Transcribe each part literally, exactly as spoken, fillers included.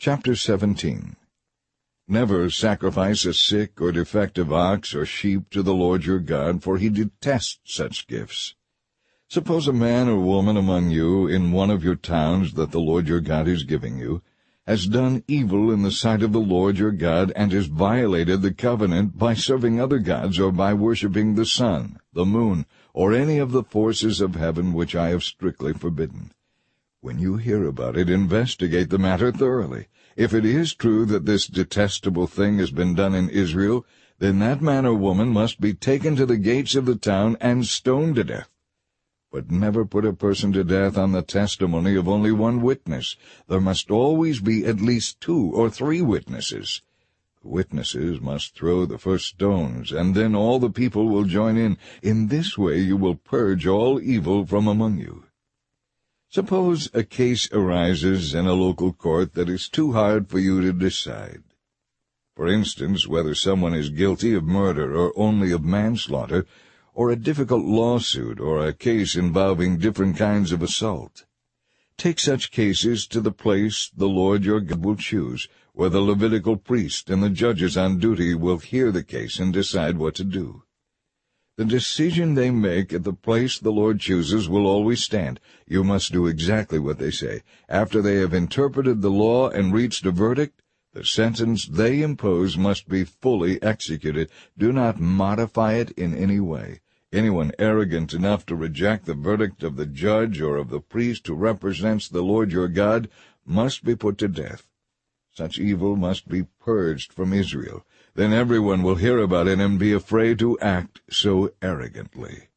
Chapter seventeen. Never sacrifice a sick or defective ox or sheep to the Lord your God, for he detests such gifts. Suppose a man or woman among you in one of your towns that the Lord your God is giving you has done evil in the sight of the Lord your God, and has violated the covenant by serving other gods, or by worshipping the sun, the moon, or any of the forces of heaven which I have strictly forbidden. When you hear about it, investigate the matter thoroughly. If it is true that this detestable thing has been done in Israel, then that man or woman must be taken to the gates of the town and stoned to death. But never put a person to death on the testimony of only one witness. There must always be at least two or three witnesses. The witnesses must throw the first stones, and then all the people will join in. In this way you will purge all evil from among you. Suppose a case arises in a local court that is too hard for you to decide. For instance, whether someone is guilty of murder or only of manslaughter, or a difficult lawsuit, or a case involving different kinds of assault. Take such cases to the place the Lord your God will choose, where the Levitical priest and the judges on duty will hear the case and decide what to do. The decision they make at the place the Lord chooses will always stand. You must do exactly what they say. After they have interpreted the law and reached a verdict, the sentence they impose must be fully executed. Do not modify it in any way. Anyone arrogant enough to reject the verdict of the judge or of the priest who represents the Lord your God must be put to death. Such evil must be purged from Israel. Then everyone will hear about it and be afraid to act so arrogantly.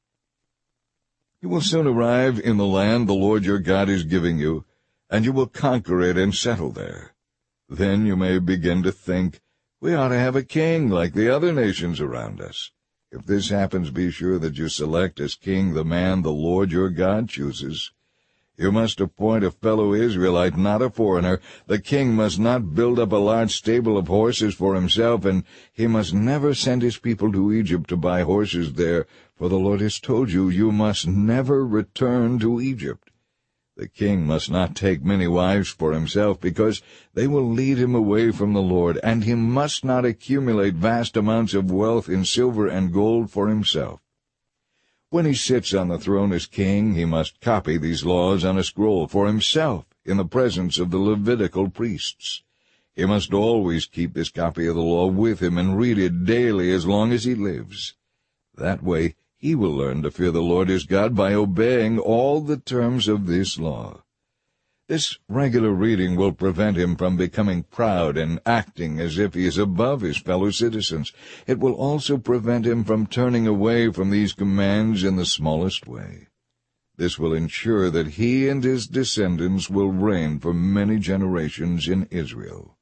You will soon arrive in the land the Lord your God is giving you, and you will conquer it and settle there. Then you may begin to think, we ought to have a king like the other nations around us. If this happens, be sure that you select as king the man the Lord your God chooses. You must appoint a fellow Israelite, not a foreigner. The king must not build up a large stable of horses for himself, and he must never send his people to Egypt to buy horses there, for the Lord has told you, you must never return to Egypt. The king must not take many wives for himself, because they will lead him away from the Lord, and he must not accumulate vast amounts of wealth in silver and gold for himself. When he sits on the throne as king, he must copy these laws on a scroll for himself in the presence of the Levitical priests. He must always keep this copy of the law with him and read it daily as long as he lives. That way he will learn to fear the Lord his God by obeying all the terms of this law. This regular reading will prevent him from becoming proud and acting as if he is above his fellow citizens. It will also prevent him from turning away from these commands in the smallest way. This will ensure that he and his descendants will reign for many generations in Israel.